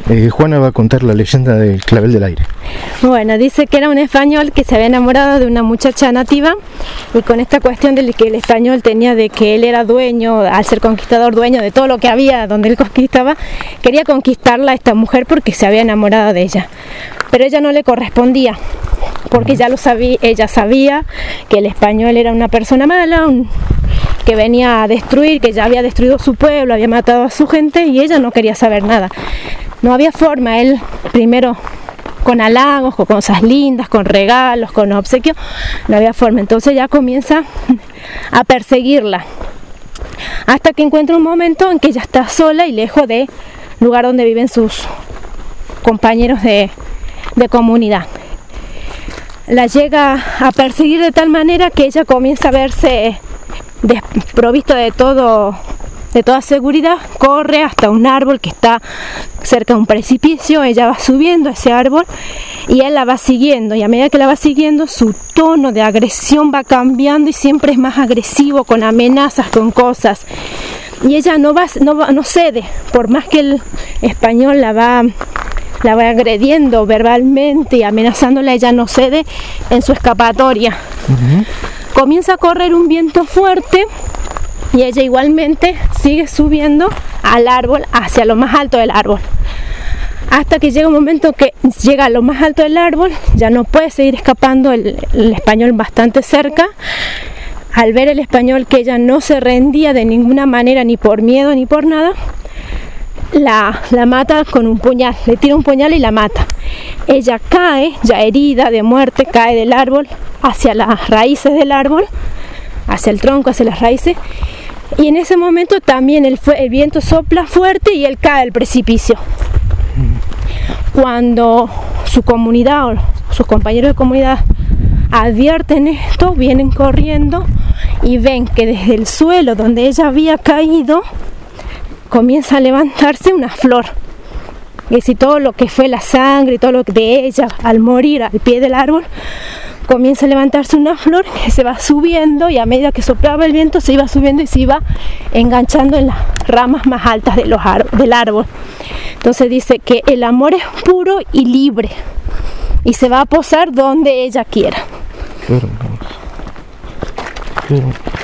Juana va a contar la leyenda del clavel del aire. Bueno, dice que era un español que se había enamorado de una muchacha nativa, y con esta cuestión de que el español tenía de que él era dueño, al ser conquistador, dueño de todo lo que había donde él conquistaba, quería conquistarla a esta mujer porque se había enamorado de ella. Pero ella no le correspondía, porque ya lo sabía, ella sabía que el español era una persona mala, que venía a destruir, que ya había destruido su pueblo, había matado a su gente, y ella no quería saber nada. No había forma. Él primero con halagos, con cosas lindas, con regalos, con obsequios, no había forma. Entonces ya comienza a perseguirla, hasta que encuentra un momento en que ella está sola y lejos del lugar donde viven sus compañeros de comunidad. La llega a perseguir de tal manera que ella comienza a verse desprovista de toda seguridad. Corre hasta un árbol que está cerca de un precipicio. Ella va subiendo a ese árbol y él la va siguiendo, y a medida que la va siguiendo, su tono de agresión va cambiando y siempre es más agresivo, con amenazas, con cosas, y ella no cede. Por más que el español la va agrediendo verbalmente y amenazándola, ella no cede en su escapatoria. Comienza a correr un viento fuerte y ella igualmente sigue subiendo al árbol, hacia lo más alto del árbol, hasta que llega un momento que llega a lo más alto del árbol, ya no puede seguir escapando, el español bastante cerca. Al ver el español que ella no se rendía de ninguna manera, ni por miedo ni por nada, la mata con un puñal, le tira un puñal y la mata. Ella cae, ya herida de muerte, cae del árbol hacia las raíces del árbol, hacia el tronco, hacia las raíces, y en ese momento también el viento sopla fuerte y él cae al precipicio. Cuando su comunidad o sus compañeros de comunidad advierten esto, vienen corriendo y ven que desde el suelo donde ella había caído comienza a levantarse una flor. Y si todo lo que fue la sangre, todo lo de ella al morir al pie del árbol, comienza a levantarse una flor que se va subiendo, y a medida que soplaba el viento se iba subiendo y se iba enganchando en las ramas más altas del árbol. Entonces dice que el amor es puro y libre y se va a posar donde ella quiera. Claro.